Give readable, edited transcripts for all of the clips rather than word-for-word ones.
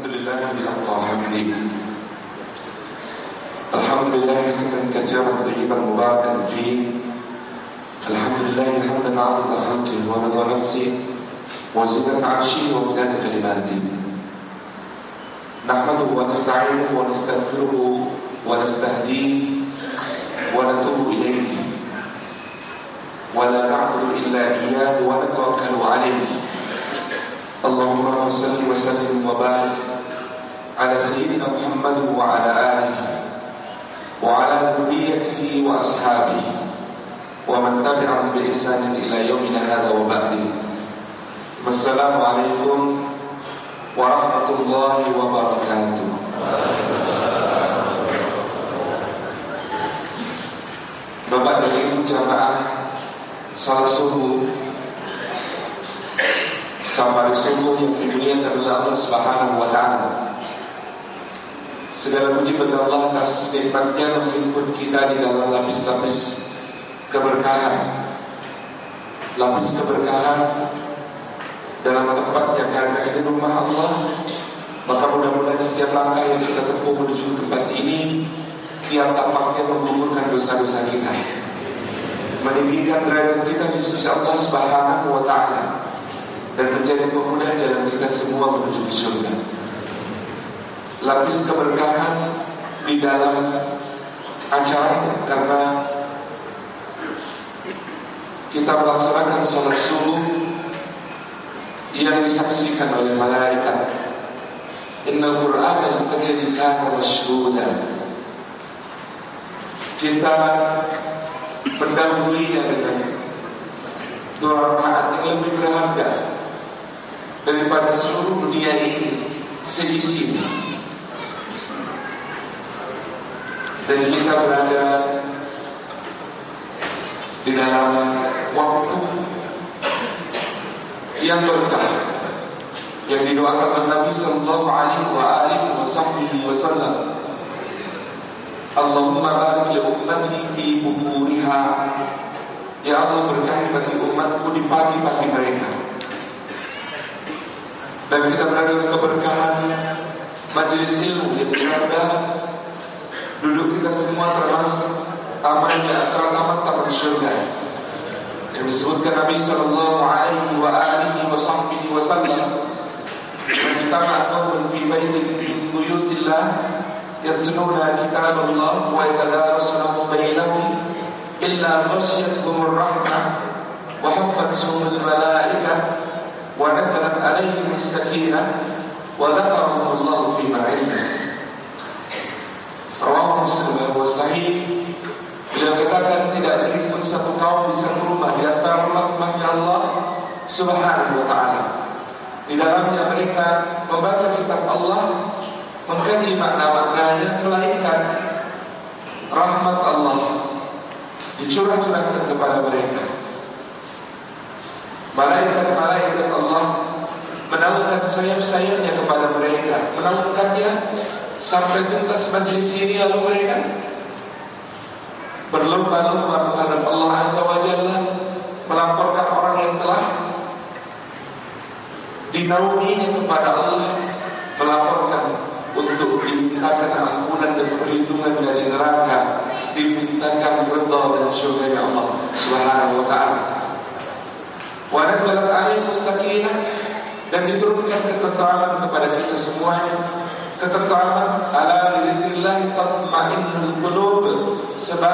Alhamdulillah hamdan katsiran thayyiban mubarakan fihi. Alhamdulillah hamdan 'adada khalqihi wa rida nafsihi wa zinata 'arshihi wa midada kalimatihi. Nahmaduhu wa nasta'inuhu wa nastaghfiruhu wa nastahdihi wa natubu ilayhi wa la na'budu illa iyyahu wa natawakkalu 'alayhi. Allahumma salli wa sallim wa barik ala sayyidina Muhammad wa ala alihi wa ala dhurriyyatihi wa ashabihi wa man tabi'ahum bi ihsanin ila yaumina hadza wa ba'd. Wassalamu alaikum warahmatullahi wabarakatuh. Bapak dan Ibu jamaah salat subuh, safari subuh yang dimuliakan oleh Allah Subhanahu wa taala. Segala puji bagi Allah atas nikmat-Nya menghimpun kita di dalam lapis-lapis keberkahan. Lapis keberkahan dalam tempat yang karena ini rumah Allah. Maka mudah-mudahan setiap langkah yang kita tempuh menuju tempat ini tiap tapaknya menggugurkan dosa-dosa kita, meninggikan derajat kita di sisi Allah Subhanahu wa taala, dan menjadi pemudah jalan kita semua menuju ke surga. Lapis keberkahan di dalam acara karena kita melaksanakan sholat subuh yang disaksikan oleh malaikat. Innal Qur'ana al-fajr kana mashhuda. Kita mendahuluinya dengan dua rakaat yang lebih berharga daripada seluruh dunia ini seisinya. Dan kita berada di dalam waktu yang berkah yang didoakan oleh Nabi sallallahu alaihi wasallam. Allahumma barik li ummati fi bukuriha. Ya Allah, berkahi bagi umatku di pagi-pagi mereka. Dan kita berada di keberkahan majelis ilmu yang berada. Duduk kita semua termasuk taman di antara taman-taman surga yang disebutkan Nabi sallallahu alaihi wasallam. Majtama'a qawmun fi baitin min buyutillah yatluna kitaballah wa yatadarasunahu bainahum illa ghasyiyatuhumur rahmah wa haffathumul malaikah wa nazalat alaihimus sakinah wa dzakarahumullahu fi man 'indah. Rawahu Muslim wa sahih. Beliau katakan tidak berhimpun satu kaum di satu rumah di antara rumah-rumahnya Allah Subhanahu wa taala. Di dalamnya mereka membaca kitab Allah, mengkaji makna-maknanya, melainkan rahmat Allah dicurah-curahkan kepada mereka. Malaikat-malaikat Allah menaungkan sayap-sayapnya kepada mereka, menaungkannya sampai tuntas majlis ini, lalu mereka berlomba-lomba menghadap Allah Azza wa Jalla, melaporkan orang yang telah dinaunginya kepada Allah, melaporkan untuk dimintakan ampunan dan perlindungan dari neraka, dimintakan ridha dan syurga Allah Subhanahu wa taala. Wa nazalat alaihimus sakinah, dan diturunkan ketentraman kepada kita semuanya. Ketentraman ala dzikrillah tatma'innul qulub, sebab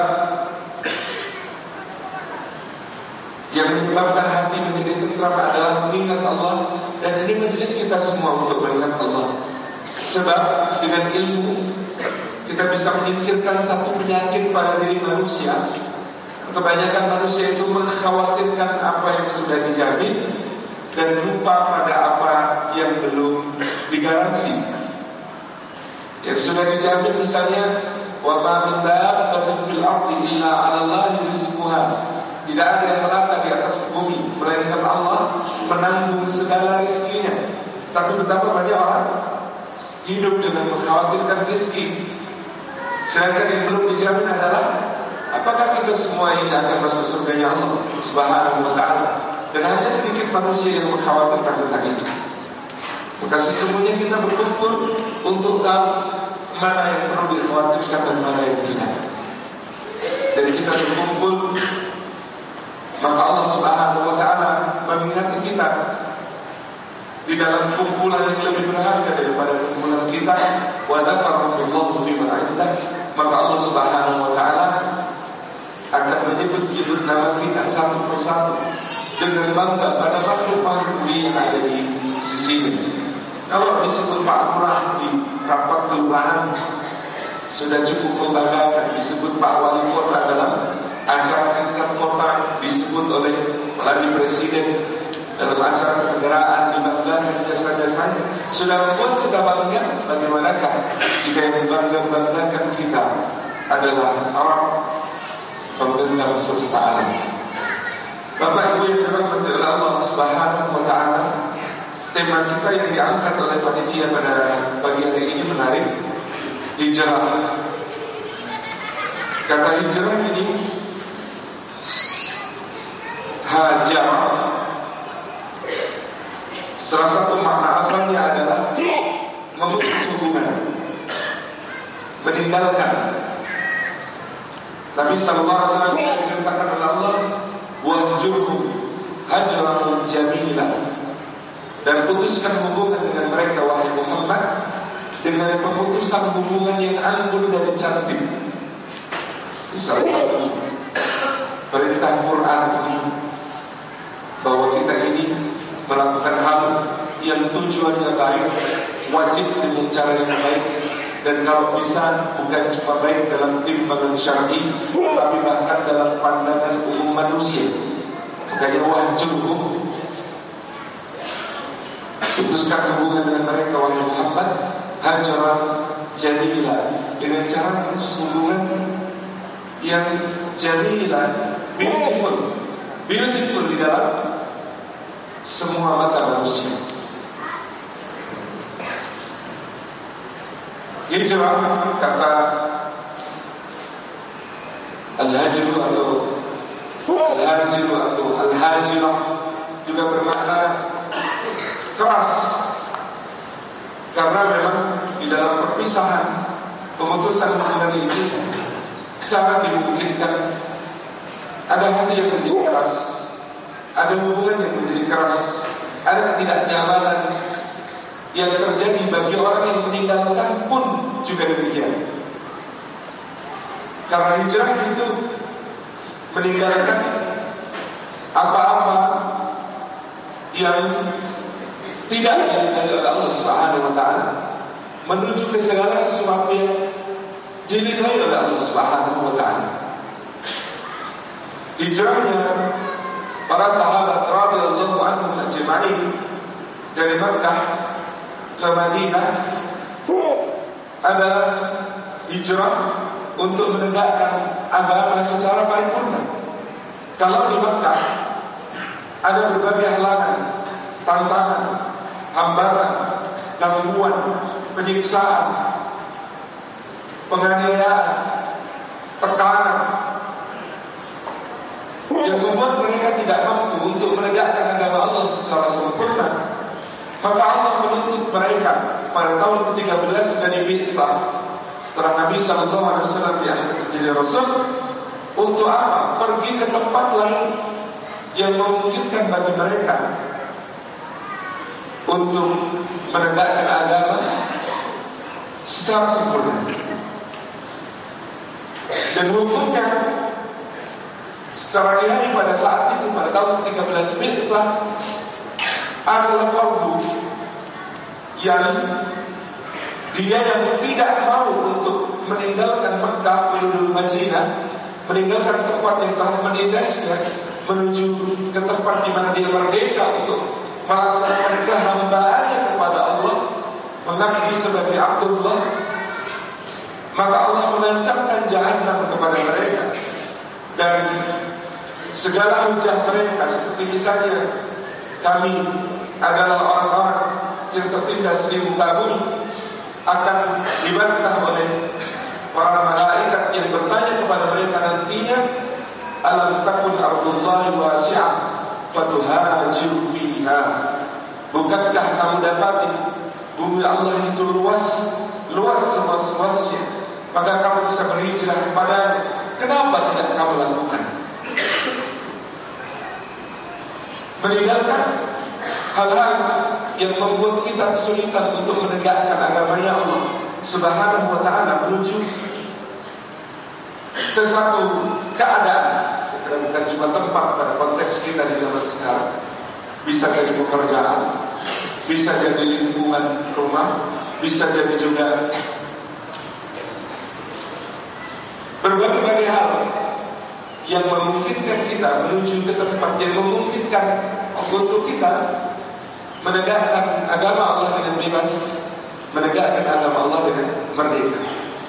yang menyebabkan hati menjadi tentram adalah mengingat Allah. Dan ini majelis kita semua untuk mengingat Allah. Sebab dengan ilmu kita bisa menyingkirkan satu penyakit pada diri manusia. Kebanyakan manusia itu mengkhawatirkan apa yang sudah dijamin dan lupa pada apa yang belum digaransi. Yang sudah dijamin misalnya, wa ma min dabbatin fil ardi illa 'ala Allahi rizquha. Tidak ada yang melata di atas bumi melainkan Allah menanggung segala rezekinya. Tapi betapa banyak orang hidup dengan mengkhawatirkan rezeki. Sedangkan yang belum dijamin adalah apakah kita semua ini akan masuk surganya Allah Subhanahu wa taala. Dan hanya sedikit manusia yang mengkhawatirkan tentang itu. Maka sesungguhnya kita berkumpul untuk tahu mana yang perlu dikhawatirkan dan mana yang tidak. Dan kita berkumpul, maka Allah Subhanahu wa Ta'ala mengingatkan kita di dalam kumpulan yang lebih berharga daripada kumpulan kita. Wa dzakarakumullahu fi man 'indah. Maka Allah Subhanahu wa Ta'ala akan menyebut nama kita satu persatu dengan bangga pada makhluk-makhluk yang ada di sisinya. Kalau disebut Pak Lurah di rapat kelurahan sudah cukup membanggakan. Disebut Pak Wali Kota dalam acara tingkat kota, disebut oleh lagi Presiden dalam acara kenegaraan, dibanggakan jasa-jasanya, sudah membuat kita bangga. Bagaimanakah jika yang membanggakan kita adalah orang penggenggam semesta alam? Bapak Ibu yang dirahmati oleh Allah Subhanahu wa Ta'ala, tema kita yang diangkat oleh panitia pada pagi hari ini menarik. Hijrah. Kata hijrah ini hajar. Salah satu makna asalnya adalah memutus hubungan, meninggalkan. Nabi sallallahu alaihi wasallam dikatakan oleh Allah, wahjurhum hajran jamila, dan putuskan hubungan dengan mereka wahai Muhammad dengan pemutusan hubungan yang anggun dan cantik. Salah satu perintah Quran ini bahwa kita ini melakukan hal yang tujuannya baik, wajib dengan cara yang baik, dan kalau bisa bukan cuma baik dalam timbangan syar'i, tapi bahkan dalam pandangan umum manusia. Makanya wahjurhum, putuskan hubungan dengan mereka wahai Muhammad hajaran jamila, dengan cara memutus hubungan yang jamila, beautiful di dalam semua mata manusia. Hijrah, kata al-hajru atau al-hajirah juga bermakna keras, karena memang di dalam perpisahan, pemutusan hubungan ini sangat dimungkinkan ada hati yang menjadi keras, ada hubungan yang menjadi keras, ada ketidaknyamanan yang terjadi bagi orang yang meninggalkan pun juga demikian. Karena hijrah itu meninggalkan apa-apa yang tidak diridhai oleh Allah Subhanahu wa Ta'ala, menuju ke segala sesuatu yang diridhai oleh Allah Subhanahu wa Ta'ala. Hijrahnya para sahabat radhiyallahu anhum ajma'in dari Makkah ke Madinah adalah hijrah untuk menegakkan agama secara paripurna. Kalau di Makkah ada berbagai halangan, tantangan, hambatan, gangguan, penyiksaan, penganiayaan, tekanan yang membuat mereka tidak mampu untuk menegakkan agama Allah secara sempurna, maka Allah menuntut mereka pada tahun ke-13 dari Bi'tsah, setelah Nabi SAW diangkat menjadi Rasul, untuk apa? Pergi ke tempat lain yang memungkinkan bagi mereka untuk menegakkan agama secara sempurna. Dan hukumnya secara nihai pada saat itu, pada tahun ke-13 Bi'tsah, adalah fardu yang dia yang tidak mau untuk meninggalkan Mekah menuju Madinah, meninggalkan tempat yang telah menindasnya menuju ke tempat di mana dia merdeka untuk melaksanakan kehambaannya kepada Allah, mengabdi sebagai Abdullah, maka Allah menancapkan jahanam kepada mereka. Dan segala hujah mereka, seperti misalnya kami adalah orang-orang yang tertindas di muka bumi, akan dibantah oleh para malaikat yang bertanya kepada mereka nantinya, alam takun ardullahi wasi'ah fatuhajiru fiha, Bukankah kamu dapati bumi Allah itu luas seluas-luasnya, maka kamu bisa berhijrah kepadanya. Kenapa tidak kamu lakukan? Meninggalkan hal-hal yang membuat kita kesulitan untuk menegakkan agamanya Allah Subhanahu wa ta'ala menuju ke satu keadaan. Sekarang bukan cuma tempat pada konteks kita di zaman sekarang, bisa jadi pekerjaan, bisa jadi lingkungan rumah, bisa jadi juga berbagai hal yang memungkinkan kita menuju ke tempat yang memungkinkan untuk kita menegakkan agama Allah dengan bebas, menegakkan agama Allah dengan merdeka.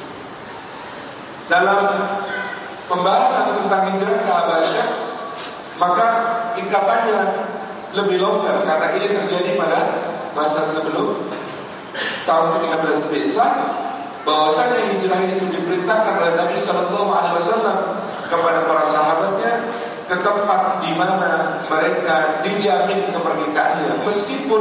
Dalam pembahasan tentang hijrah ke Habasyah, maka ikatannya lebih longgar karena ini terjadi pada masa sebelum tahun ke-13 Hijrah, bahwasanya hijrah itu diperintahkan oleh Nabi Sallallahu Alaihi Wasallam kepada para sahabatnya ke tempat di mana mereka dijamin kemerdekaannya, meskipun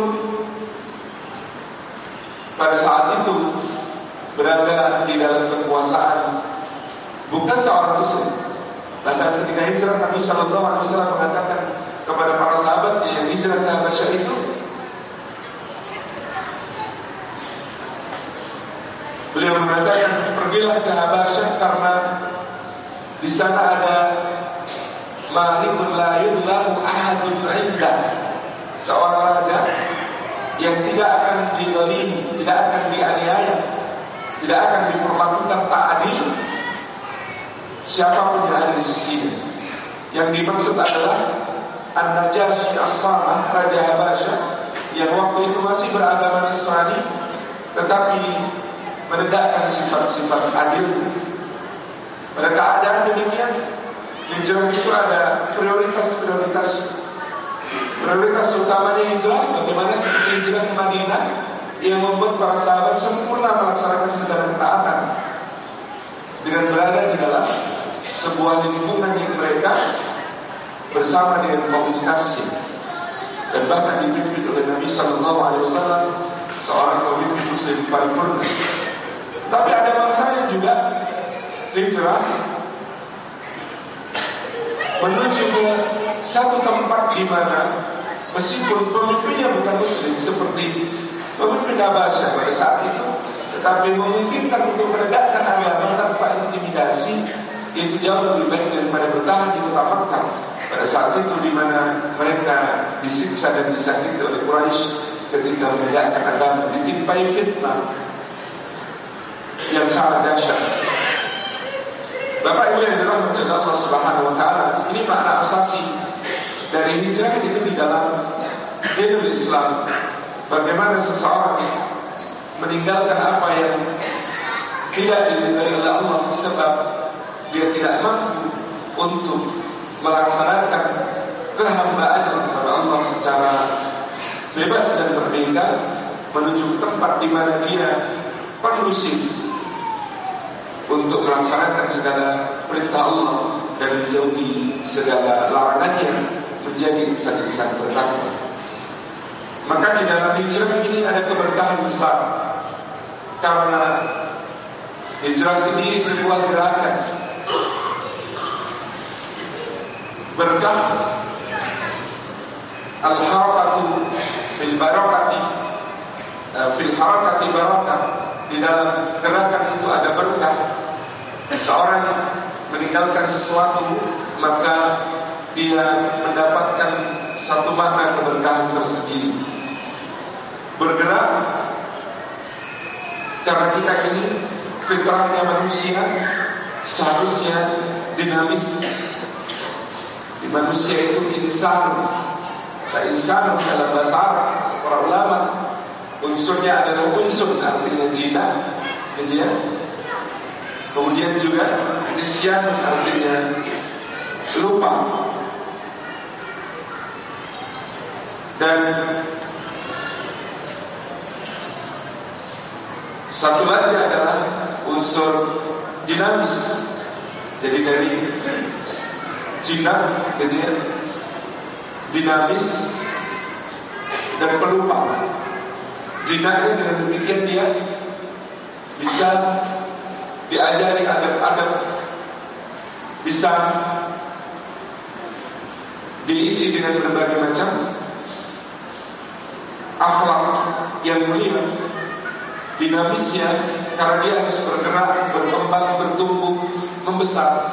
pada saat itu berada di dalam kekuasaan bukan seorang muslim. Bahkan ketika hijrah, Nabi Sallallahu Alaihi Wasallam mengatakan kepada para sahabat yang hijrah ke Habasyah itu, beliau mengatakan, pergilah ke Habasyah karena di sana ada malikun la yudlahu ahadun indah, seorang raja yang tidak akan dizalimi, tidak akan dianiaya, tidak akan diperlakukan tak adil siapapun yang ada di sisinya. Yang dimaksud adalah An-Najasyi As-Samah, Raja Habasyah, yang waktu itu masih beragama Nasrani tetapi menegakkan sifat-sifat adil. Pada keadaan demikian, hijrah itu ada prioritas utamanya hijrah, bagaimana seperti hijrah ke Madinah yang membuat para sahabat sempurna melaksanakan segala ketaatan dengan berada di dalam sebuah lingkungan yang mereka bersama dengan komunitasnya, dan bahkan dipimpin oleh Nabi Sallallahu Alaihi Wasallam, seorang pemimpin muslim paripurna. Tapi ada masanya juga hijrah menuju ke satu tempat di mana meskipun pemimpinnya bukan muslim seperti pemimpin Habasyah pada saat itu, tetapi memungkinkan untuk menegakkan agama tanpa intimidasi, itu jauh lebih baik daripada bertahan di kota Makkah pada saat itu di mana mereka disiksa dan disakiti oleh Quraisy ketika menegakkan agama, ditimpai fitnah yang sangat dahsyat. Bapak Ibu yang dirahmati Allah Subhanahu wa taala, ini makna asasi dari hijrah itu di dalam dinul Islam. Bagaimana seseorang meninggalkan apa yang tidak diridhai oleh Allah sebab dia tidak mampu untuk melaksanakan kehambaan kepada Allah secara bebas dan merdeka, menuju tempat di mana dia kondusif untuk melaksanakan segala perintah Allah dan menjauhi segala larangannya, menjadi insan-insan bertakwa. Maka di dalam hijrah ini ada keberkahan besar, karena hijrah sendiri sebuah gerakan berkah. Al-harakatu fil barakati, fil harakati barakah. Di dalam gerakan itu ada berkah. Seorang meninggalkan sesuatu, maka dia mendapatkan satu makna keberkahan tersendiri. Bergerak karena kita ini fitrahnya manusia seharusnya dinamis. Di manusia itu insan, insan dalam bahasa Arab para ulama unsurnya adalah unsur, artinya jinak, gitu ya. Kemudian juga nisyan, artinya lupa. Dan satu lagi adalah unsur dinamis. Jadi dari jinak, gitu ya, dinamis, dan pelupa. Jinaknya dengan demikian dia bisa diajari adab-adab, bisa diisi dengan berbagai macam akhlak yang mulia, dinamisnya, karena dia harus bergerak, berkembang, bertumbuh, membesar.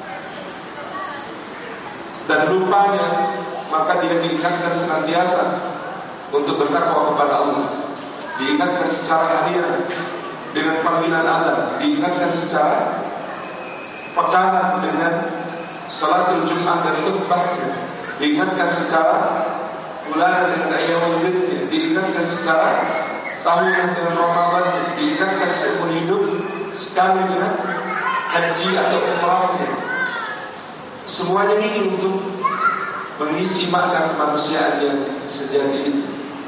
Dan lupanya, maka dia diingatkan senantiasa untuk bertakwa kepada Allah, diingatkan secara harian dengan panggilan Allah, diingatkan secara pekanan dengan salatul Jumat dan khutbahnya, diingatkan secara bulanan dengan ayyamul bidnya, diingatkan secara tahunan dengan Ramadan, diingatkan seumur hidup sekali dengan haji atau umrahnya. Semuanya ini untuk mengisi makna kemanusiaan yang sejati itu.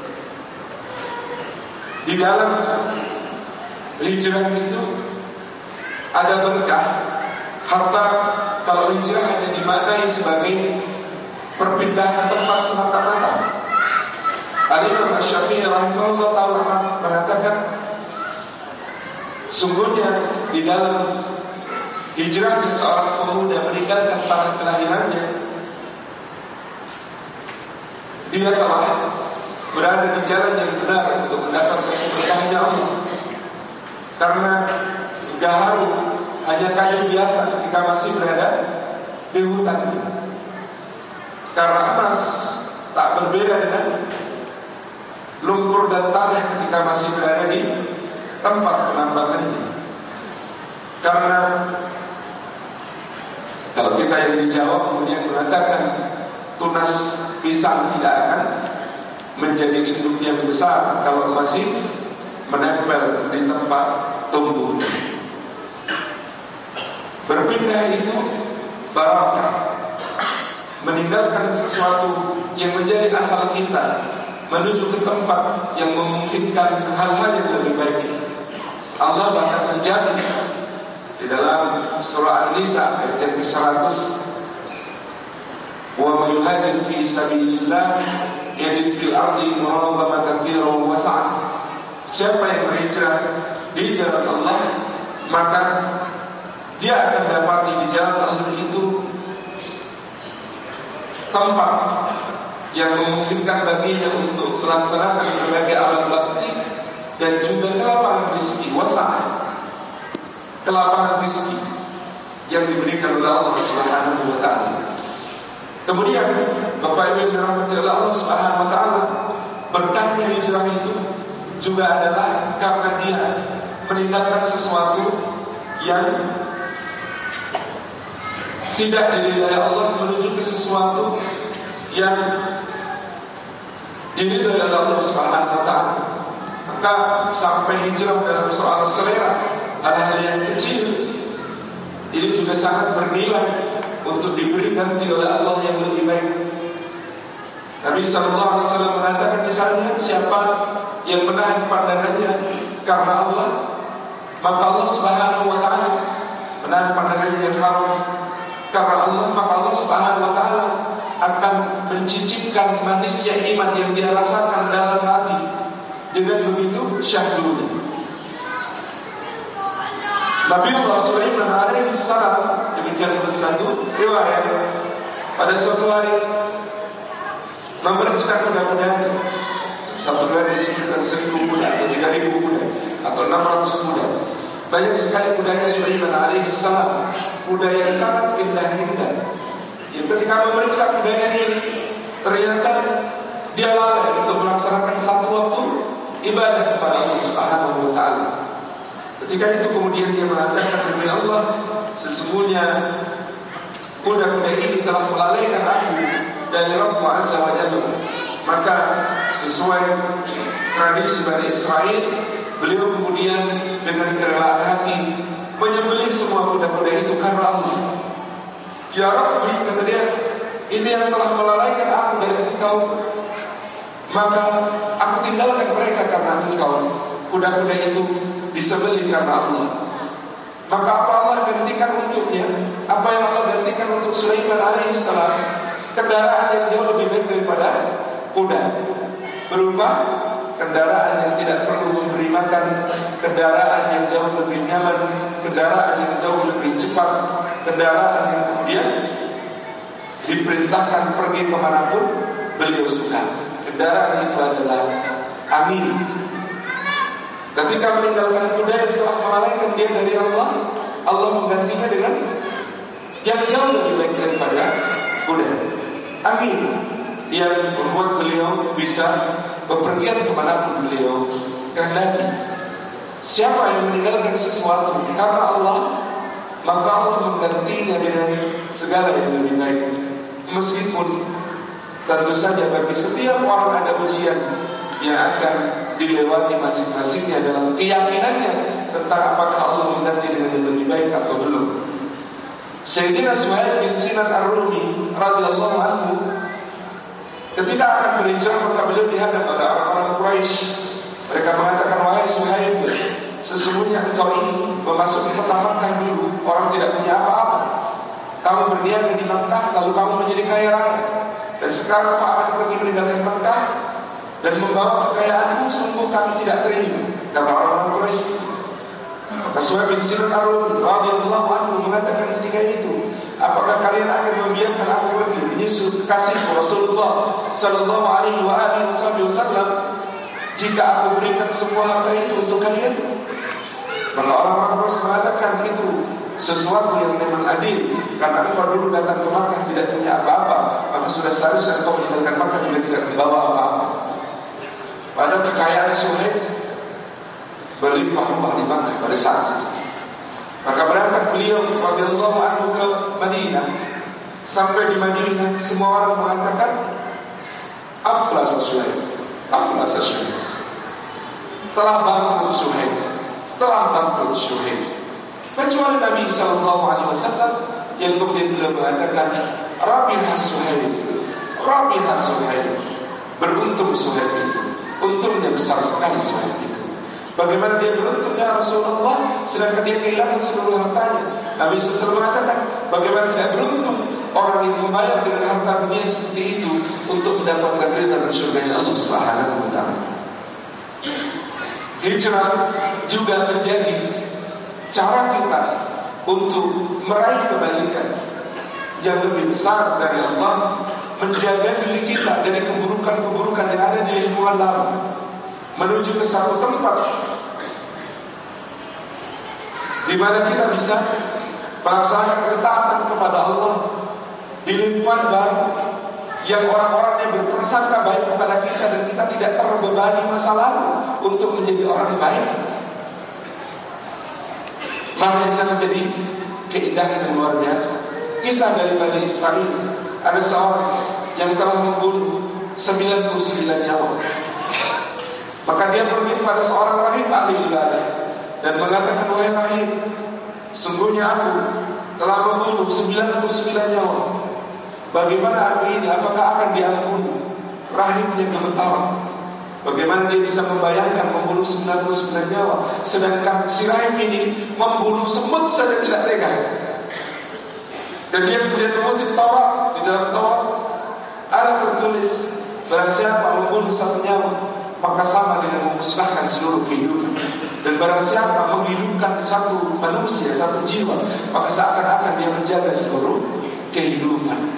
Di dalam hijrah itu ada berkah. Harta kalau hijrah hanya dimaknai sebagai perpindahan tempat semata-mata. Al-Imam Asy-Syafi'i rahimahullah ta'ala mengatakan, sungguhnya di dalam hijrahnya seorang pemuda meninggalkan tanah kelahirannya, dia telah berada di jalan yang benar untuk mendapatkan keberkahannya Allah. Karena gaharu hanya kayu biasa ketika masih berada di hutan. Karena emas tak berbeda dengan lumpur dan tanah ketika masih berada di tempat penambangannya. Karena kalau kita yang dijawab kemudian mengatakan tunas pisang tidak akan menjadi induk yang besar kalau masih menempel di tempat tumbuh. Berpindah itu barakah, meninggalkan sesuatu yang menjadi asal kita menuju ke tempat yang memungkinkan hal-hal yang lebih baik. Allah bahkan menjamin di dalam surah An-Nisa ayat yang ke-100, wa man yuhajir fi sabilillah yajid fil ardi muraghaman katsiran wa sa'ah. Siapa yang berhijrah di jalan Allah, maka dia akan dapati di jalan Allah itu tempat yang memungkinkan baginya untuk melaksanakan berbagai amal bakti dan juga kelapangan rezeki, wasa'ah, kelapangan rezeki yang diberikan oleh Allah Subhanahu wa ta'ala. Kemudian Bapak Ibu yang dirahmati oleh Allah Subhanahu wa ta'ala, berkahnya hijrah itu juga adalah karena dia meninggalkan sesuatu yang tidak diridhai Allah menuju ke sesuatu yang diridhai oleh Allah Subhanahu wa ta'ala. Maka sampai hijrah dalam soal selera, hal-hal yang kecil ini juga sangat bernilai untuk diberi ganti oleh Allah yang lebih baik. Nabi SAW mengatakan misalnya, siapa yang menahan pandangannya karena Allah, maka Allah Subhanahu wa ta'ala menahan pandangannya yang haram karena Allah, maka Allah Subhanahu wa ta'ala akan mencicipkan manisnya iman yang dia rasakan dalam hati. Dengan begitu syahdunya Nabi Allah Sulaiman alaihi salam, demikian bersatu riwayat, pada suatu hari memeriksa kuda-kudanya. Satu kuda disebutkan 1.000 kuda atau 3.000 kuda atau 600 kuda. Banyak sekali kudanya Sulaiman alaihi salam, kuda yang sangat indah-indah. Yang ketika memeriksa kudanya ini, ternyata dia lalai untuk melaksanakan satu waktu ibadah kepada Allah Subhanahu wa ta'ala. Ketika itu kemudian dia mengatakan, demi Allah, sesungguhnya kuda-kuda ini telah melalaikan aku dari Rabb Azza wa Jalla. Maka sesuai tradisi Bani Israel, beliau kemudian dengan kerelaan hati menyembelih semua kuda-kuda itu karena Allah. Ya Rabbi, kata dia, ini yang telah melalaikan aku dari engkau, maka aku tinggalkan mereka karena engkau. Kuda-kuda itu disembelih karena Allah. Maka apa Allah gantikan untuknya? Apa yang Allah gantikan untuk Sulaiman alaihissalam? Kendaraan yang jauh lebih baik daripada kuda. berupa kendaraan yang tidak perlu memberi makan, kendaraan yang jauh lebih nyaman, kendaraan yang jauh lebih cepat, kendaraan yang kemudian diperintahkan pergi kemanapun beliau suka. Kendaraan itu adalah angin. Ketika meninggalkan kuda yang telah melalaikan dia dari Allah, Allah menggantinya dengan yang jauh lebih baik daripada kuda, angin, yang membuat beliau bisa bepergian kemanapun beliau kehendaki. Siapa yang meninggalkan sesuatu karena Allah, maka Allah menggantinya dengan segala yang lebih baik. Meskipun tentu saja bagi setiap orang ada ujian yang akan dilewati masing-masingnya dalam keyakinannya tentang apakah Allah mengganti dengan yang lebih baik atau belum. Sayyidina Suhaib bin Sinan Ar-Rumi radhiyallahu anhu ketika akan berhijrah, maka beliau dihadap oleh orang-orang Quraisy. Mereka mengatakan, wahai Suhaib, sesungguhnya engkau ini memasuki kota Makkah dulu, orang tidak punya apa-apa. Kamu berniaga di Makkah, lalu kamu menjadi kaya raya. Dan sekarang kamu akan pergi meninggalkan Makkah dan membawa kekayaanmu, sungguh kami tidak terima, kata orang-orang Quraisy. Maka Suhaib bin Sinan Ar-Rumi radhiyallahu anhu mengatakan ketika itu, apakah kalian akan membiarkan aku pergi menyusul kekasih Rasulullah sallallahu alaihi wasallam jika aku berikan semua harta itu untuk kalian? Maka orang-orang Quraisy mengatakan itu sesuatu yang memang adil, karena engkau dulu datang ke Makkah tidak punya apa-apa, maka sudah seharusnya engkau meninggalkan Makkah juga tidak membawa apa-apa. Padahal kekayaan Suhaib berlimpah ruah di Makkah pada saat itu. Maka berangkat beliau radhiyallahu anhu ke Madinah. Sampai di Madinah, semua orang mengatakan aflas Suhaib, aflas Suhaib, telah bangkrut Suhaib, telah bangkrut Suhaib. Kecuali Nabi SAW yang kemudian beliau mengatakan rabihah Suhaib, rabihah Suhaib, beruntung Suhaib itu, untungnya besar sekali Suhaib itu. Bagaimana dia beruntungnya Rasulullah, sedangkan dia kehilangan seluruh hartanya. Nabi SAW mengatakan, bagaimana tidak beruntung orang yang membayar dengan harta dunia seperti itu untuk mendapatkan ridha dan surga Allah Subhanahu wa Ta'ala. Hijrah juga menjadi cara kita untuk meraih kebaikan yang lebih besar dari Allah, menjaga diri kita dari keburukan-keburukan yang ada di lingkungan lama, menuju ke satu tempat di mana kita bisa melaksanakan ketaatan kepada Allah di lingkungan baru yang orang-orang yang berprasangka baik kepada kita, dan kita tidak terbebani masa lalu untuk menjadi orang baik. Maka ini menjadi keindahan yang luar biasa. Kisah dari Bani Israel, ada seorang yang telah membunuh 99 nyawa. Maka dia pergi kepada seorang rahib ahli ibadah dan mengatakan, wahai rahib, sungguhnya aku telah membunuh 99 nyawa. Bagaimana aku ini, apakah akan diampuni? Rahibnya gemetar. Bagaimana dia bisa membayangkan membunuh 99 nyawa, sedangkan si rahib ini membunuh semut saja tidak tega. Dan dia kemudian mengutip Taurat. Di dalam Taurat ada tertulis, barang siapa membunuh satu nyawa, maka sama dengan memusnahkan seluruh kehidupan. Dan barang siapa menghidupkan satu manusia, satu jiwa, maka seakan-akan dia menjaga seluruh kehidupan.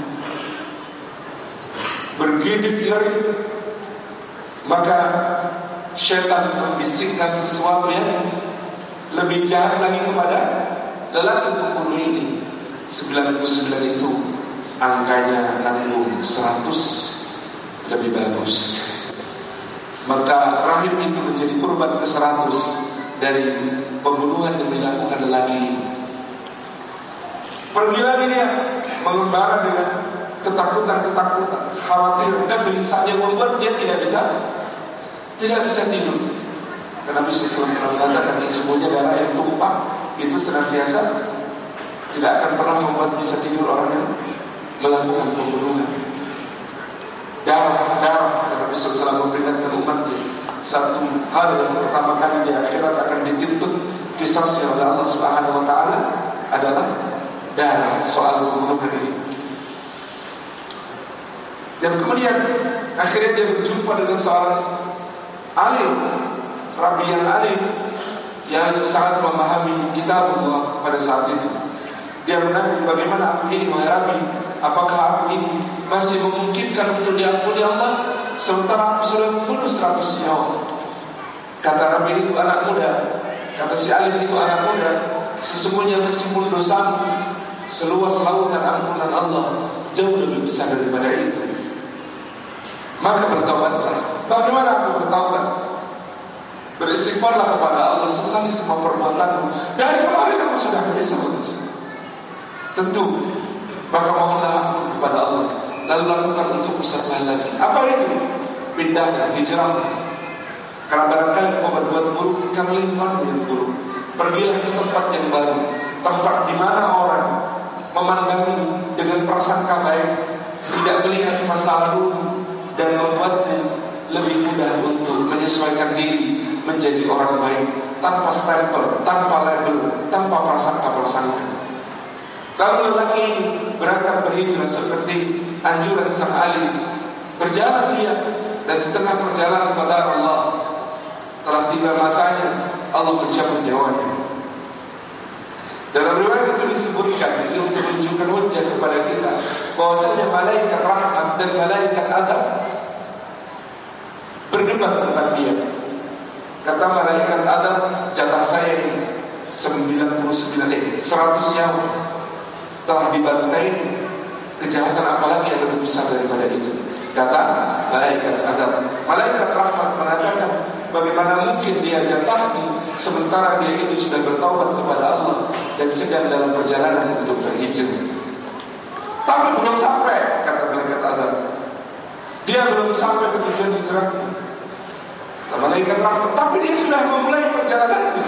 Bergidik-gidik, maka syaitan membisikkan sesuatu yang lebih jahat lagi kepada lelaki pembunuh ini. 99 itu angkanya nanggung, 100 lebih bagus. Maka rahim itu menjadi kurban ke-100 dari pembunuhan yang dilakukan lelaki ini. Pergi lagi dia mengembara dengan ketakutan, khawatir dan gelisah yang membuat dia tidak bisa tidur. Karena Nabi SAW mengatakan sesungguhnya darah yang tumpah itu senantiasa tidak akan pernah membuat bisa tidur orang yang melakukan pembunuhan. Darah, karena Nabi SAW memperingatkan umatnya, satu hal yang pertama kali di akhirat akan dituntut kisahnya oleh Allah Subhanahu wa Ta'ala adalah darah, soal pembunuhan ini. Dan kemudian akhirnya dia berjumpa dengan seorang alim, rabi yang alim, yang sangat memahami kitab Allah pada saat itu. Dia menanya, bagaimana aku ini wahai Rabi? Apakah aku ini masih memungkinkan untuk diampuni Allah sementara aku sudah membunuh 100 nyawa? Kata Rabi itu anak muda, kata si alim itu anak muda, sesungguhnya meskipun dosamu seluas lautan ampunan Allah jauh lebih besar daripada itu, maka bertaubatlah. Bagaimana aku bertaubat? Beristighfarlah kepada Allah, sesali semua perbuatanmu. Dari kemarin kamu sudah menyesal. Tentu, maka mohonlah ampun kepada Allah, lalu lakukan untuk usaha lagi. Apa itu? Pindahlah, hijrah. Karena barangkali kau berbuat buruk, karena lingkungan yang buruk. Pergilah ke tempat yang baru, tempat di mana orang memandangmu dengan prasangka baik, tidak melihat masa lalu, dan membuatmu lebih mudah untuk menyesuaikan diri menjadi orang baik, tanpa stempel, tanpa label, tanpa prasangka-prasangka. Lalu lelaki ini berangkat berhijrah seperti anjuran sang alim. Berjalan dia, dan di tengah perjalanan kepada Allah telah tiba masanya Allah mencabut nyawanya. Dalam riwayat itu disebutkan, itu untuk menunjukkan hujah kepada kita bahwasanya malaikat rahmat dan malaikat adab berdebat tentang dia. Kata malaikat adab, jatah saya ini 100 nyawa telah dibantai, kejahatan apalagi yang lebih besar daripada itu. Kata malaikat adab. Malaikat rahmat mengatakan, bagaimana mungkin dia jatahnya sementara dia itu sudah bertaubat kepada Allah dan sedang dalam perjalanan untuk berhijrah. Tapi belum sampai, kata malaikat adab, dia belum sampai ke tujuan hijrahnya. Kata malaikat rahmat, tapi dia sudah memulai perjalanannya.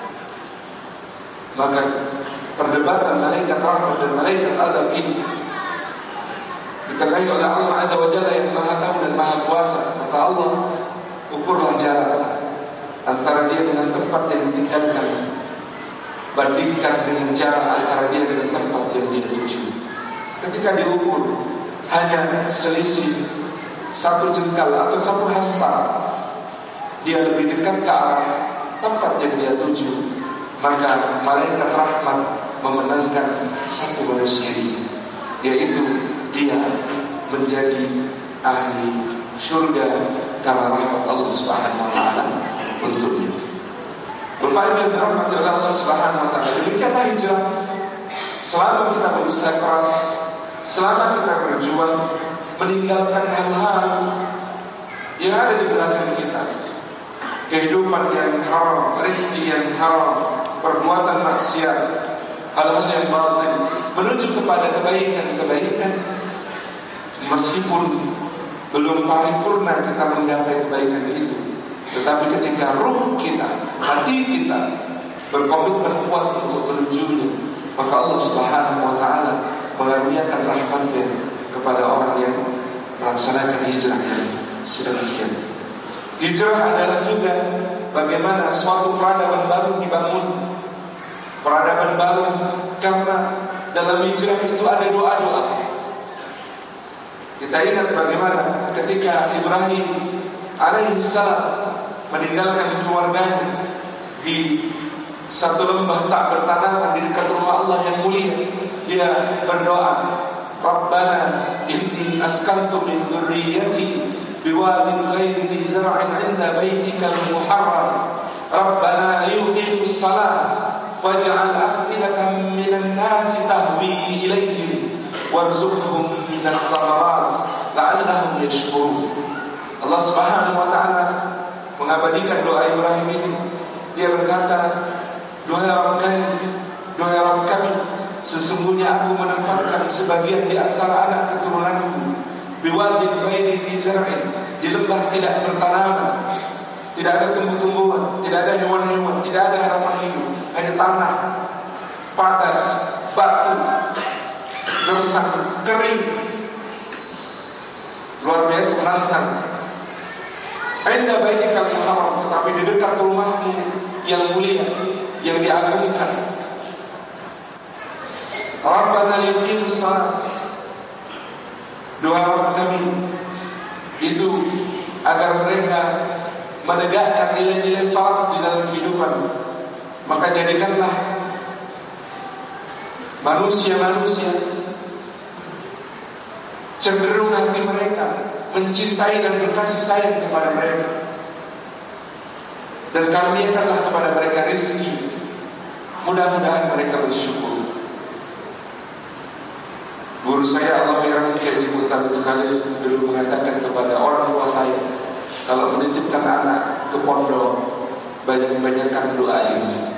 Maka perdebatan malaikat rahmat dan malaikat adab ini diterangkan oleh Allah Azza wa Jalla yang Maha Tahu dan Maha Kuasa. Kata Allah, ukurlah jarak antara dia dengan tempat yang ditinggalkan, bandingkan dengan jarak antara dia dengan tempat yang dia tuju. Ketika diukur hanya selisih 1 jengkal atau 1 hasta, dia lebih dekat ke arah tempat yang dia tuju, maka malaikat rahmat memenangkan 1 manusia ini, yaitu dia menjadi ahli surga karena rahmat Allah Subhanahu wa taala untuknya. Bapak Ibu yang dirahmati oleh Allah Subhanahu wa taala, demikianlah hijrah. Selama kita berusaha keras, selama kita berjuang meninggalkan hal-hal yang ada di belakang kita, kehidupan yang haram, rezeki yang haram, perbuatan maksiat, hal-hal yang batil, menuju kepada kebaikan-kebaikan. Meskipun belum paripurna kita menggapai kebaikan itu, tetapi ketika ruh kita, hati kita berkomitmen kuat untuk menujunya, maka Allah Subhanahu wa taala mengaruniakan rahmatnya kepada orang yang melaksanakan hijrah yang sedemikian. Hijrah adalah juga bagaimana suatu peradaban baru dibangun. Peradaban baru karena dalam hijrah itu ada doa-doa. Kita ingat bagaimana ketika Ibrahim alaihissalam meninggalkan keluarganya di satu lembah tak bertanaman di dekat rumah Allah yang mulia, dia berdoa, Rabbana inni askantu min dzurriyyati biwadin ghairi dzi zar'in 'inda baitikal muharram Rabbana liyuqimus shalah faj'al af'idatan minan nasi tahwi ilaihim warzuqhum minas samarat la'allahum yashkurun. Allah Subhanahu wa taala mengabadikan doa Ibrahim itu. Dia berkata, Duhai Rabb kami, sesungguhnya aku menempatkan sebagian di antara anak keturunanku biwadin ghairi dzi zar'in, di lembah tidak bertanaman, tidak ada tumbuh-tumbuhan, tidak ada hewan-hewan, tidak ada harapan hidup, hanya tanah, padas, batu, gersang, kering, luar biasa menantang. Inda baitikal muharram, tetapi di dekat rumahmu yang mulia, yang diagungkan. Rabbana liyuqimus shalah, Doa Rabb kami itu agar mereka menegakkan nilai-nilai salat di dalam kehidupan. Maka jadikanlah manusia-manusia cenderung hati mereka mencintai dan berkasih sayang kepada mereka, dan karuniakanlah kepada mereka rezeki. Mudah-mudahan mereka bersyukur. Guru saya Allah yang Kiai Mutar itu kali dulu mengatakan kepada orang tua saya, kalau menitipkan anak ke pondok, banyak-banyakkan doa ini.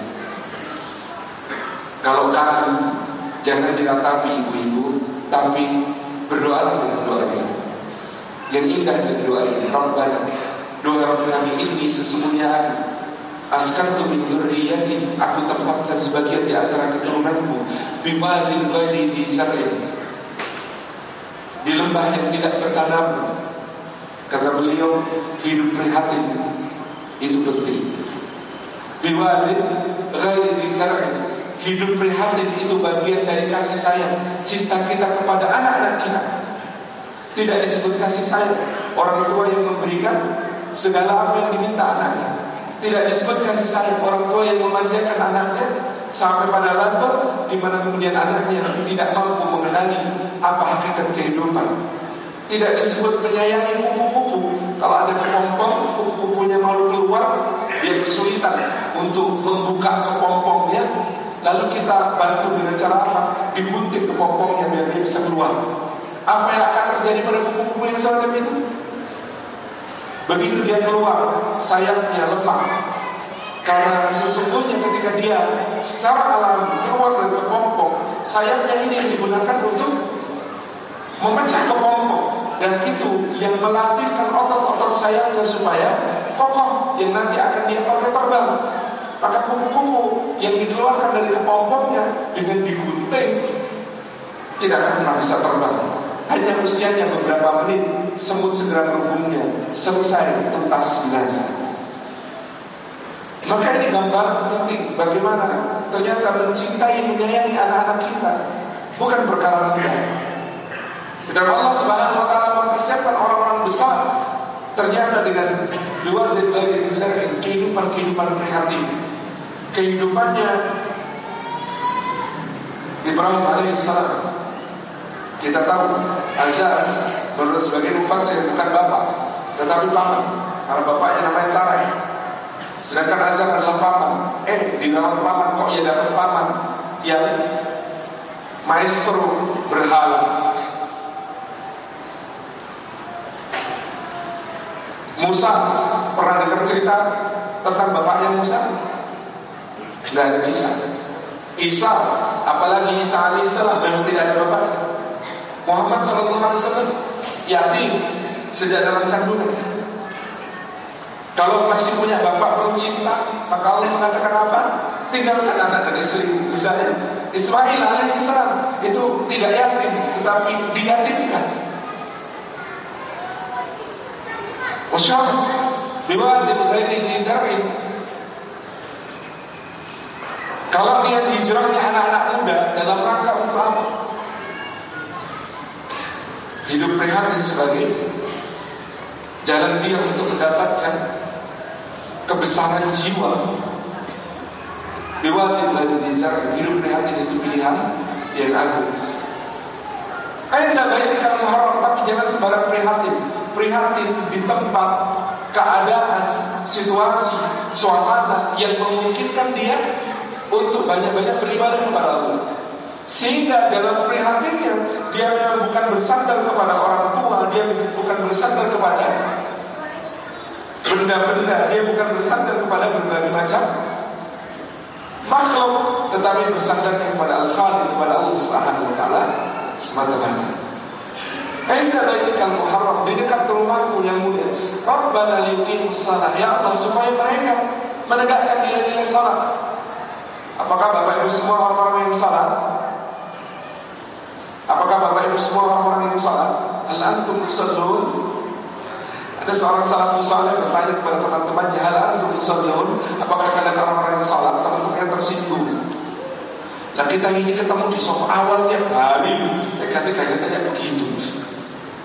Kalau kangen, jangan diratapi ibu-ibu, tapi berdoalah dengan doa ini. Yang indah dari doa ini, Rabbana, doa Rabb kami ini sesungguhnya askantu min dzurriyyati, aku tempatkan sebagian di antara keturunanku bimadil ghairi di zar'in, di lembah yang tidak bertanam. Kata beliau, hidup prihatin itu penting. Bimadil ghairi di zar'in, hidup prihatin itu bagian dari kasih sayang, cinta kita kepada anak-anak kita. Tidak disebut kasih sayang orang tua yang memberikan segala apa yang diminta anaknya. Tidak disebut kasih sayang orang tua yang memanjakan anaknya sampai pada level di mana kemudian anaknya tidak mampu mengenali apa hakikat kehidupan. Tidak disebut menyayangi kupu-kupu. Kalau ada kepompong, kupu-kupunya malu keluar, dia kesulitan untuk membuka kepompongnya. Lalu kita bantu dengan cara apa? Dibunting kepompongnya biar dia bisa keluar. Apa yang akan terjadi pada kupu-kupu yang semacam itu? Begitu dia keluar, sayapnya lemah. Karena sesungguhnya ketika dia secara alami keluar dari kepompong, sayapnya ini yang digunakan untuk memecah kepompong, dan itu yang melatihkan otot-otot sayapnya supaya kokoh, yang nanti akan dia pakai terbang. Maka kupu-kupu yang dikeluarkan dari kepompongnya dengan digunting tidak akan pernah bisa terbang. Hanya usianya beberapa menit, semut segera berbungnya, selesai, tuntas binasa. Maka ini gambar penting bagaimana ternyata mencintai, menyayangi anak-anak kita bukan perkara mudah. Dan Allah Subhanahu wa taala mempersiapkan orang-orang besar ternyata dengan dua dari kehidupan prihatin. Kehidupannya Ibrahim alaihissalam, kita tahu Azar menurut sebagian mufassir bukan bapak tetapi paman, karena bapaknya namanya Tarai. Sedangkan Azar adalah paman. Dirawat paman, kok ia dapat paman yang maestro berhala. Musa, pernah dengar cerita tentang bapaknya Musa? Tidak ada kisah. Isa, apalagi Isa alaihissalam memang tidak ada bapaknya. Muhammad SAW yatim sejak dalam kandungan. Kalau masih punya bapak belum cinta, maka Allah mengatakan apa? Tinggalkan anak dan istri. Misalnya Ismail alaihissalam itu tidak yatim, tetapi diyatimkan. Wasyar biwadin ghairi dzi zar'in. Kalau dia hijrahnya anak-anak muda dalam rangka untuk apa? Hidup prihatin sebagai jalan dia untuk mendapatkan kebesaran jiwa. Biwadin ghairi dzi zar'in, hidup prihatin itu pilihan yang agung. Anda baikkan muharram, tapi jangan sembarang prihatin. Prihatin di tempat, keadaan, situasi, suasana yang memungkinkan dia untuk banyak-banyak beribadah kepada Allah. Sehingga dalam prihatinnya dia memang bukan bersandar kepada orang tua, dia bukan bersandar kepada benda-benda, dia bukan bersandar kepada berbagai macam makhluk, tetapi bersandar kepada Al-Khaliq, kepada Allah Subhanahu wa taala semata-mata. Inna baitikal muharram, di dekat rumahmu yang mulia. Rabbana liyuqimus shalah, ya Allah, supaya mereka menegakkan nilai-nilai salat. Apakah Bapak Ibu semua orang-orang yang salat? Apakah Bapak Ibu semua orang-orang yang salat? Hal antum musallun? Ada seorang salafus saleh bertanya kepada teman-temannya, hal antum musallun? Apakah kalian orang-orang yang salat? Teman-temannya tersinggung. Nah, kita ini ketemu di sofa awal tiap hari, kayaknya begitu.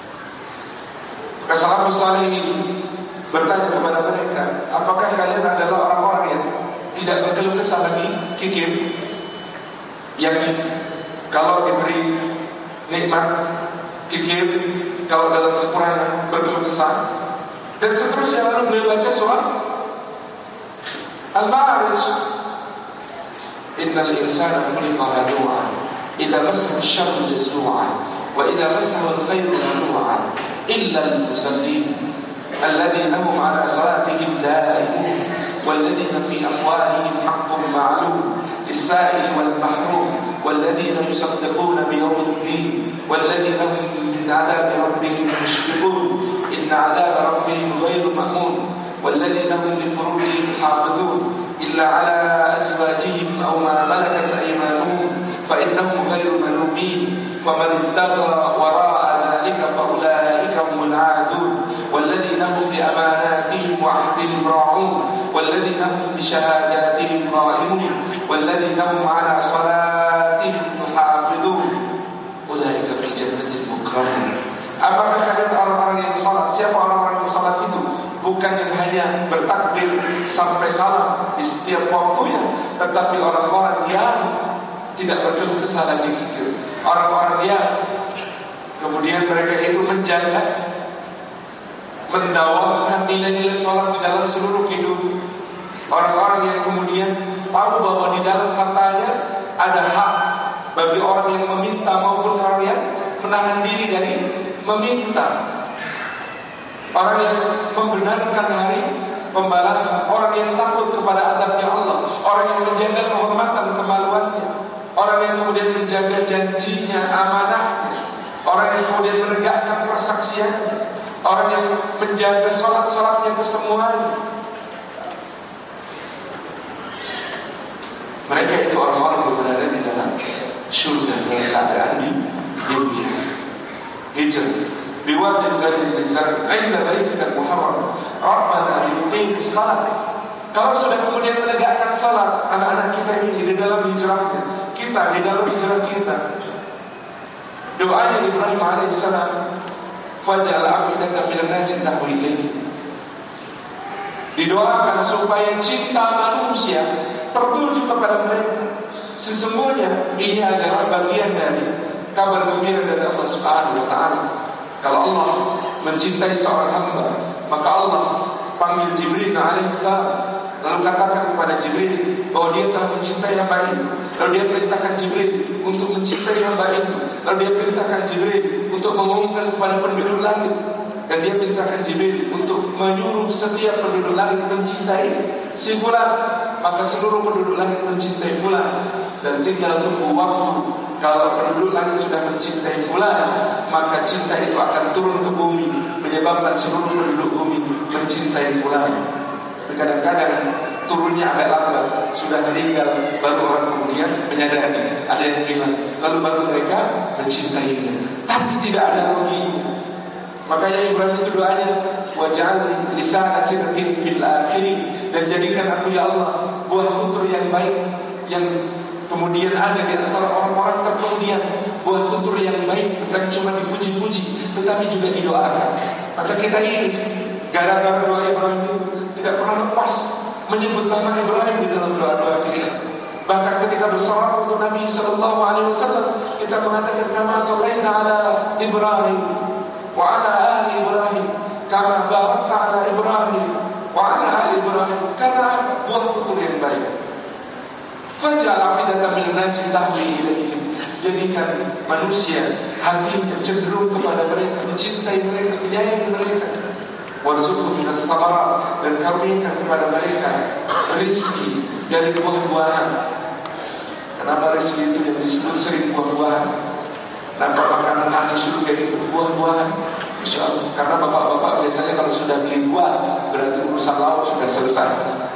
Salafus saleh ini bertanya kepada mereka, apakah kalian adalah orang-orang yang tidak berkeluh kesah lagi, kikir, yang kalau diberi nikmat kikir, kalau dalam kekurangan berkeluh kesah, dan seterusnya. Lalu beliau baca surah Al-Ma'arij, innal insana khuliqa halu'a idza massahu asy-syarru jazu'a wa idza massahu al-khairu manu'a illa al-musallin alladhina hum 'ala salatihim da'imun walladhina fi amwalihim haqqun ma'lum lis-sa'ili wal mahrum walladhina yusaddiquna biyawmid din walladhina hum min 'adabi rabbihim mushfiqun inna 'adaba rabbihim ghairu ma'mun والذين هم لفروجهم حافظون إلا على أزواجهم أو ما ملكت أيمانهم فإنهم غير ملومين ومن ابتغى وراء ذلك فأولئك هم العادون والذين هم بأماناتهم وعهدهم راعون والذين هم بشهاداتهم قائمون والذين هم على صلاتهم يحافظون أولئك في جنة مكرمون. Apakah kalian orang-orang yang salat? Siapa orang-orang yang salat itu? Bukan yang hanya bertakbir sampai salam di setiap waktunya, tetapi orang-orang yang tidak berkeluh kesah lagi kikir. Orang-orang yang kemudian mereka itu menjaga, mendawamkan nilai-nilai salat di dalam seluruh hidup. Orang-orang yang kemudian tahu bahwa di dalam hartanya ada hak bagi orang yang meminta maupun orang yang menahan diri dari meminta. Orang yang membenarkan hari pembalasan, orang yang takut kepada azabnya Allah, orang yang menjaga kehormatan kemaluannya, orang yang kemudian menjaga janjinya, amanahnya, orang yang kemudian menegakkan persaksiannya, orang yang menjaga sholat-sholatnya kesemuanya. Mereka itu orang-orang yang berada di dalam surga dalam keadaan di dunia. Hijrah biwadin ghairi lisan inda baitika muharram rabbana liyuqimus salat. Kalau sudah kemudian menegakkan salat, anak-anak kita ini di dalam hijrahnya, kita di dalam hijrah kita, doanya Ibrahim alaihissalam, faj'al afidatan minan nasi tahwi ilayhi, didoakan supaya cinta manusia tertuju kepada mereka. Sesungguhnya ini adalah bagian dari kabar gembira dari Allah Subhanahu wa Ta'ala. Kalau Allah mencintai seorang hamba, maka Allah panggil Jibril alaihissalam, lalu katakan kepada Jibril bahwa dia telah mencintai hamba itu. Lalu dia perintahkan Jibril untuk mencintai hamba itu. Lalu dia perintahkan Jibril untuk mengumumkan kepada penduduk langit. Dan dia perintahkan Jibril untuk menyuruh setiap penduduk langit mencintai si fulan. Maka seluruh penduduk langit mencintai fulan. Dan tinggal tunggu waktu. Kalau penduduk langit sudah mencintai fulan, maka cinta itu akan turun ke bumi, menyebabkan seluruh penduduk bumi mencintai fulan. Kadang-kadang turunnya agak lambat, sudah meninggal, baru orang kemudian menyadari, ada yang bilang, lalu baru mereka mencintainya. Tapi tidak ada ruginya. Makanya Ibrahim itu doanya, waj'alni lisana sidqin fil akhirin, dan jadikan aku ya Allah buah tutur yang baik, yang kemudian ada di antara orang-orang terkemudian, buah tutur yang baik, bukan cuma dipuji-puji, tetapi juga didoakan. Maka kita ini gara-gara doa Ibrahim tidak pernah lepas menyebut nama Ibrahim di dalam doa-doa kita. Bahkan ketika bersolat untuk Nabi Sallallahu Alaihi Wasallam, kita mengatakan kama sholaina ala Ibrahim wa ala ahli Ibrahim kama barakta ala Ibrahim wa ala ahli Ibrahim, karena buah tutur yang baik. Faj'al afidatan minan nasi tahwi ilaihim, jadikan manusia hatinya cenderung kepada mereka, mencintai mereka, menyayangi mereka. Warzuqhum minas thamarat, dan karuniakan kepada mereka rezeki dari buah-buahan. Kenapa rezeki itu yang disebut sering buah-buahan? Kenapa makanan ahli surga itu buah-buahan? Insya Allah, karena bapak-bapak biasanya kalau sudah beli buah berarti urusan lauk sudah selesai.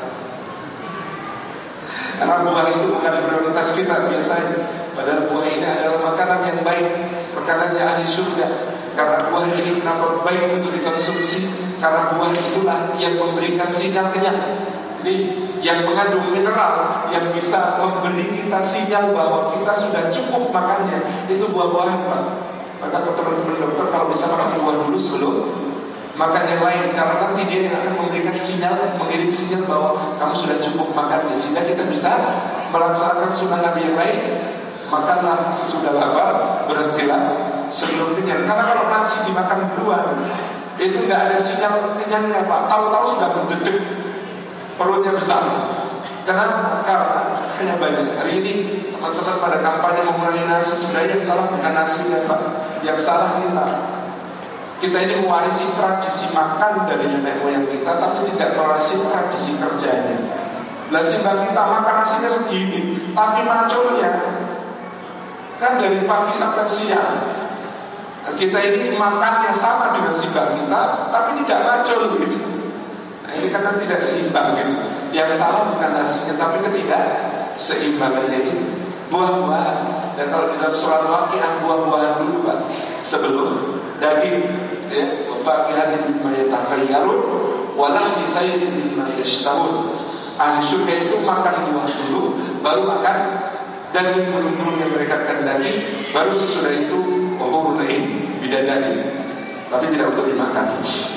Karena buah itu bukan prioritas kita biasanya. Padahal buah ini adalah makanan yang baik, makanannya ahli surga. Karena buah ini kenapa baik untuk dikonsumsi? Karena buah itulah yang memberikan sinyal kenyang. Jadi yang mengandung mineral yang bisa memberi kita sinyal bahwa kita sudah cukup makannya, itu buah-buahan, Pak. Maka teman-teman dokter kalau bisa makan buah dulu sebelum makan yang lain, karena nanti dia yang akan memberikan sinyal, mengirim sinyal bahwa kamu sudah cukup makan, sehingga kita bisa melaksanakan sunnah Nabi yang lain. Makanlah sesudah lapar, berhentilah sebelum kenyang. Karena kalau nasi dimakan duluan, itu nggak ada sinyal kenyangnya Pak. Tahu-tahu sudah mendedek, perutnya besar. Karena hanya banyak. Hari ini teman-teman pada kampanye mengurangi nasi, sebenarnya yang salah bukan nasinya Pak, yang salah kita. Kita ini mewarisi tradisi makan dari nenek moyang kita, tapi tidak mewarisi tradisi kerjanya. Lah simbang kita makan nasinya segini, tapi macolnya kan dari pagi sampai siang. Kita ini makannya sama dengan simbang kita, tapi tidak macul gitu. Nah, ini kan tidak seimbang gitu. Yang salah bukan nasinya, tapi ketidakseimbangannya itu. Buah-buahan. Dan kalau di dalam surah Al-Waqiah, buah-buahan dulu Pak, sebelum daging, ya, wafaqihan mimma yatakhayarun walahmi tayrin mimma yashtahun. Ahli surga itu makan buah dulu, baru makan daging belum yang mereka kehendaki, baru sesudah itu wahurun ain, bidadari, tapi tidak untuk dimakan.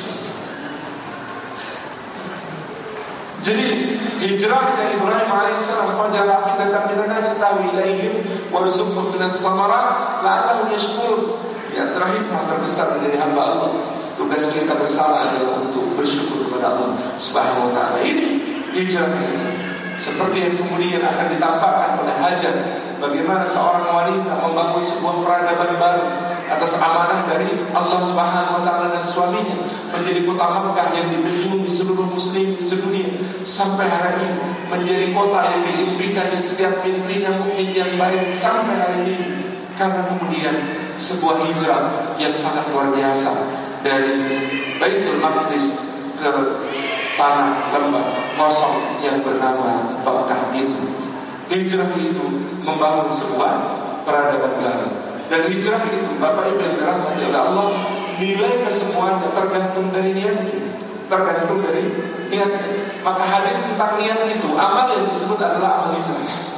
Jadi hijrah dari Ibrahim alaihissalam, faja'ala afidatan minan nasi tahwi ilaihim warzuqhum minats thamarat la'allahum yashkurun. Ya, hikmah terbesar menjadi hamba Allah. Tugas kita bersama adalah untuk bersyukur kepada Allah Subhanahu wa ta'ala. Ini hijrah seperti yang kemudian akan ditampakkan oleh Hajar, bagaimana seorang wanita membangun sebuah peradaban baru atas amanah dari Allah Subhanahu wa ta'ala dan suaminya, menjadi kota Makkah yang dikunjungi seluruh muslim di sedunia sampai hari ini, menjadi kota yang diimpikan di setiap pintunya mukmin yang baik sampai hari ini, karena kemudian sebuah hijrah yang sangat luar biasa dari Baitul Maqdis ke tanah lembah kosong yang bernama Makkah itu. Hijrah itu membangun sebuah peradaban baru. Dan hijrah itu, Bapak Ibu yang dirahmati oleh Allah, nilai kesemuanya tergantung dari niatnya, tergantung dari niatnya. Maka hadis tentang niat itu, amal yang disebut adalah amal hijrah.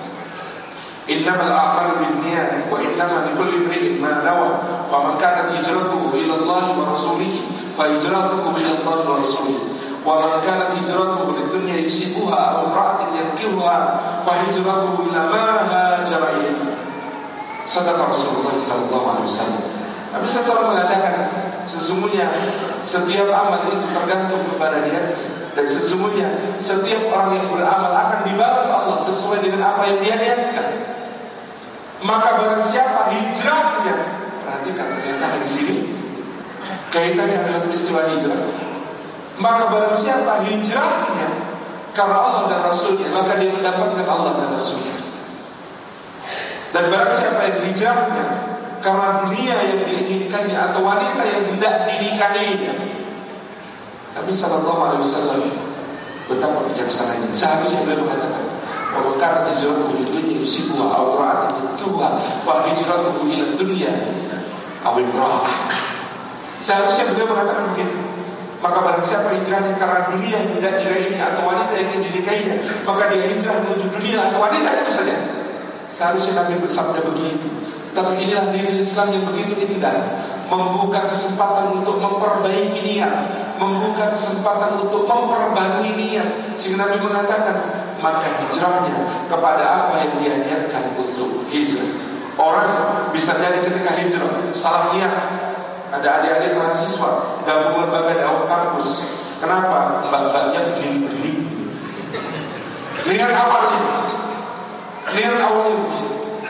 Innamal a'malu binniyat wa innamal likulli imri'in ma nawa. Faman kanat hijratuhu ila Allah wa rasulih fa hijratuhu ila Allah wa rasulih. Wa man kanat hijratuhu lid-dunya yusibuha aw imra'atin yankihuha fa hijratuhu ila ma hajara ilaihi. Sadaqa Rasulullah sallallahu alaihi wasallam. Nabi sallallahu mengatakan, sesungguhnya setiap amal itu tergantung kepada niat, dan sesungguhnya setiap orang yang beramal akan dibalas Allah sesuai dengan apa yang dia niatkan. Maka barang siapa hijrahnya, perhatikan ternyata di sini kaitannya dengan peristiwa hijrah. Maka barang siapa hijrahnya karena Allah dan Rasulnya, maka dia mendapatkan Allah dan Rasulnya. Dan barang siapa yang hijrahnya karena dunia yang diinginkannya atau wanita yang hendak dinikahinya, Nabi sallallahu alaihi wasallam betapa bijaksananya. Seharusnya beliau mengatakan, "Wa kana hijratuhu lidunya yusibuha aw ra'atin tuha fa hijratuhu ila dunya aw imra'ah." Seharusnya beliau mengatakan begitu. Maka barang siapa hijrahnya karena dunia yang hendak diraihnya atau wanita yang ingin dinikahinya, maka dia hijrah menuju dunia atau wanita itu saja. Seharusnya Nabi bersabda begitu. Tapi inilah diri Islam yang begitu indah, membuka kesempatan untuk memperbaiki niat, membuka kesempatan untuk memperbarui niat. Sehingga Nabi mengatakan, maka hijrahnya kepada apa yang dia niatkan untuk hijrah. Orang bisa jadi ketika hijrah salah niat. Ada adik-adik mahasiswa gabung lembaga dakwah kampus. Kenapa? Mbak-mbaknya beli-beli. Lihat awalnya, lihat awalnya begitu.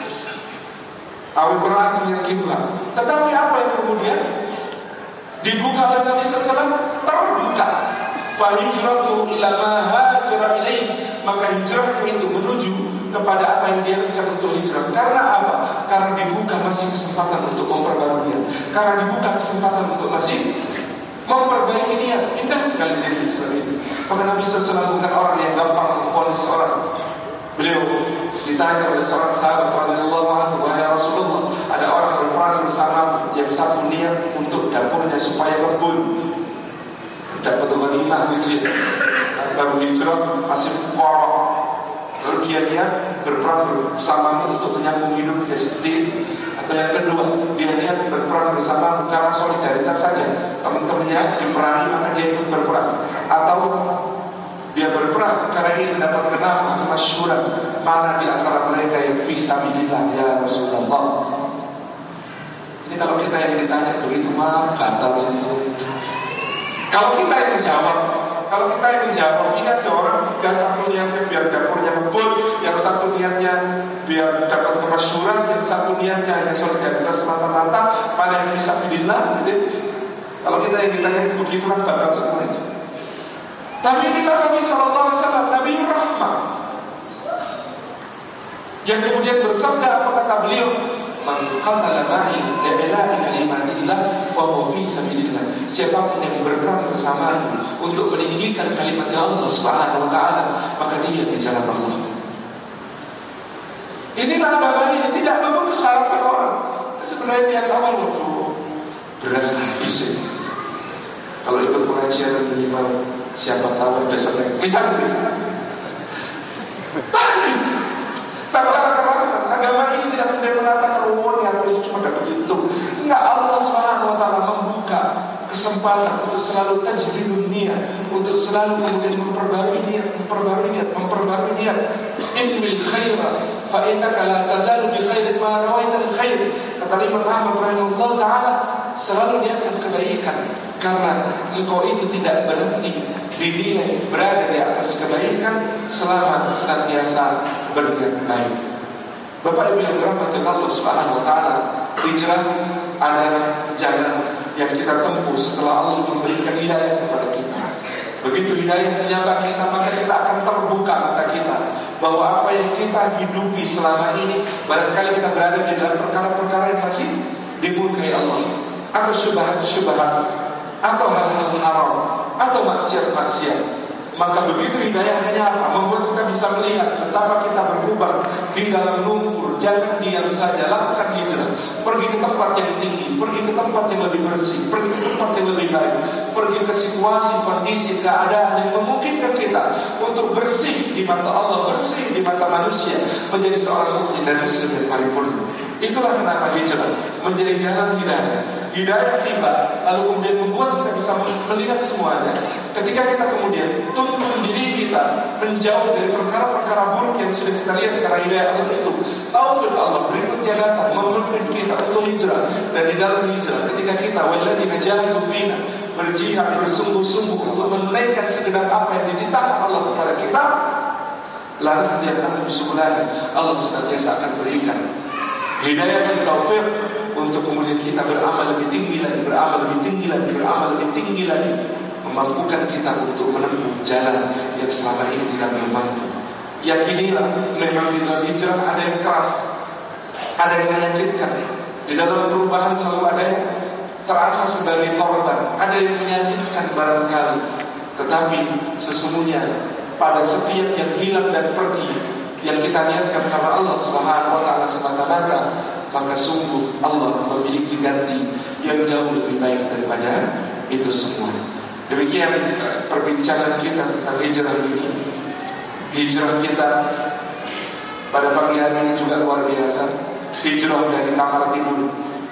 Awal berarti yang kiblat. Tetapi apa yang kemudian dibuka oleh Nabi SAW? Terbuka. Fahijratu ila ma hajara ilaih. Maka hijrah itu menuju kepada apa yang dia lakukan untuk hijrah. Karena apa? Karena dibuka masih kesempatan untuk memperbarui niat. Karena dibuka kesempatan untuk masih memperbaiki niat. Indah sekali diri Islam ini. Maka Nabi SAW bukan orang yang gampang memvonis orang. Beliau ditanya oleh seorang sahabat radhiyallahu anhu, "Wahai Rasulullah, ada orang berperang bersama yang satu niat untuk dapurnya supaya kebun dapat ghanimah gitu ya. Baru hijrah masih fuqara. Lalu dia niat berperang bersama untuk menyambung hidup dia seperti itu. Atau yang kedua, dia niat berperang bersama karena solidaritas solidaritas saja. Teman-temannya diperangi maka dia ikut berperang, atau dia berperang karena ingin mendapatkan nama kemasyhuran. Mana di antara mereka yang fi sabilillah ya Rasulullah? Ini kalau kita yang ditanya begitu mah gatal sih. Kalau kita yang menjawab, ingat ya orang tiga, satu niatnya biar dapurnya ngebul, yang satu niatnya biar dapat kemasyhuran, yang satu niatnya hanya solidaritas semata-mata, mana yang fi sabilillah gitu. Kalau kita yang ditanya begitu kan bakal semua itu. Tapi inilah Nabi sallallahu alaihi wasallam, Nabi rahmah, yang kemudian bersabda, apa kata beliau? Man qatala ma'i li'ila'i kalimatillah fa huwa fi sabilillah. Siapapun yang berperang bersama untuk meninggikan kalimat Allah Subhanahu wa taala, maka dia di jalan Allah. Inilah agama ini, tidak memutus harapan orang. Sebenarnya niat awal waktu beras habis ini. Kalau ikut pengajian minimal siapa tahu ada sampai misalnya. Agama ini tidak boleh mengatakan yang itu cuma dapat itu. Enggak, Allah Subhanahu wa taala membuka kesempatan untuk selalu tajdidun niat, untuk selalu kemudian memperbarui niat. Inbil khaira fa innaka la tazalu bi khairin ma rawaita al khair. Kata Imam Ahmad rahimahullah taala, selalu niatkan kebaikan karena engkau itu tidak berhenti dinilai berada di atas kebaikan selama senantiasa berniat baik. Bapak Ibu yang dirahmati Allah Subhanahu wa taala, hijrah adalah jalan yang kita tempuh setelah Allah memberikan hidayah kepada kita. Begitu hidayah menyapa kita, maka kita akan terbuka mata kita bahwa apa yang kita hidupi selama ini, barangkali kita berada di dalam perkara-perkara yang masih dimurkai Allah, atau syubhat-syubhat, atau hal-hal haram, atau maksiat-maksiat. Maka begitu hidayahnya apa? Membuat kita bisa melihat betapa kita berubah di dalam lumpur. Jangan diam saja, lakukan hijrah. Pergi ke tempat yang tinggi, pergi ke tempat yang lebih bersih, pergi ke tempat yang lebih baik, pergi ke situasi, kondisi, keadaan yang memungkinkan kita untuk bersih di mata Allah, bersih di mata manusia, menjadi seorang mukmin dan muslim yang paripurna. Itulah kenapa hijrah menjadi jalan hidayah. Hidayah tiba, lalu kemudian membuat kita bisa melihat semuanya. Ketika kita kemudian tuntun diri kita menjauh dari perkara-perkara buruk yang sudah kita lihat karena hidayah Allah itu, taufik Allah berikutnya datang memimpin kita untuk hijrah. Dan di dalam hijrah, ketika kita walladzina jahadu fina, berjihad bersungguh-sungguh untuk menunaikan segenap apa yang dititahkan Allah kepada kita, lalu dia akan subulana, Allah senantiasa akan berikan hidayah dan taufik untuk kemudian kita beramal lebih tinggi lagi, beramal lebih tinggi lagi, memampukan kita untuk menempuh jalan yang selama ini kita belum mampu. Yakinilah, memang di dalam hijrah ada yang keras, ada yang menyakitkan. Di dalam perubahan selalu ada yang terasa sebagai korban, ada yang menyakitkan barangkali. Tetapi sesungguhnya pada setiap yang hilang dan pergi, yang kita niatkan karena Allah Subhanahu wa taala semata-mata, maka sungguh Allah memiliki ganti yang jauh lebih baik daripada itu semua. Demikian perbincangan kita tentang hijrah ini. Hijrah kita pada pagi hari ini juga luar biasa. Hijrah dari kamar tidur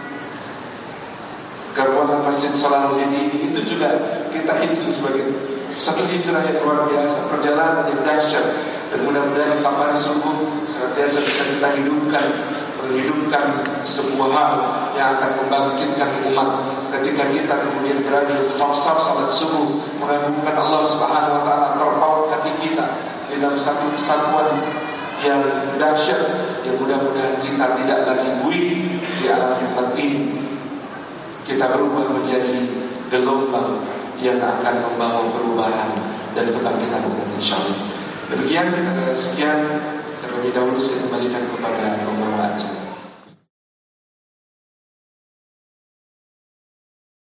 ke ruangan Masjid Salahuddin ini, itu juga kita hitung sebagai satu hijrah yang luar biasa, perjalanan yang dahsyat. Dan mudah-mudahan sampai subuh senantiasa bisa kita menghidupkan sebuah hal yang akan membangkitkan umat. Ketika kita kemudian berada saf-saf salat subuh, mengagungkan Allah Subhanahu wa taala, terpaut hati kita di dalam satu kesatuan yang dahsyat, yang mudah-mudahan kita tidak lagi buih di alam umat ini. Kita berubah menjadi gelombang yang akan membawa perubahan dan kebangkitan umat, insyaallah. Demikian, sekian. Terlebih dahulu saya kembalikan kepada pembawa acara.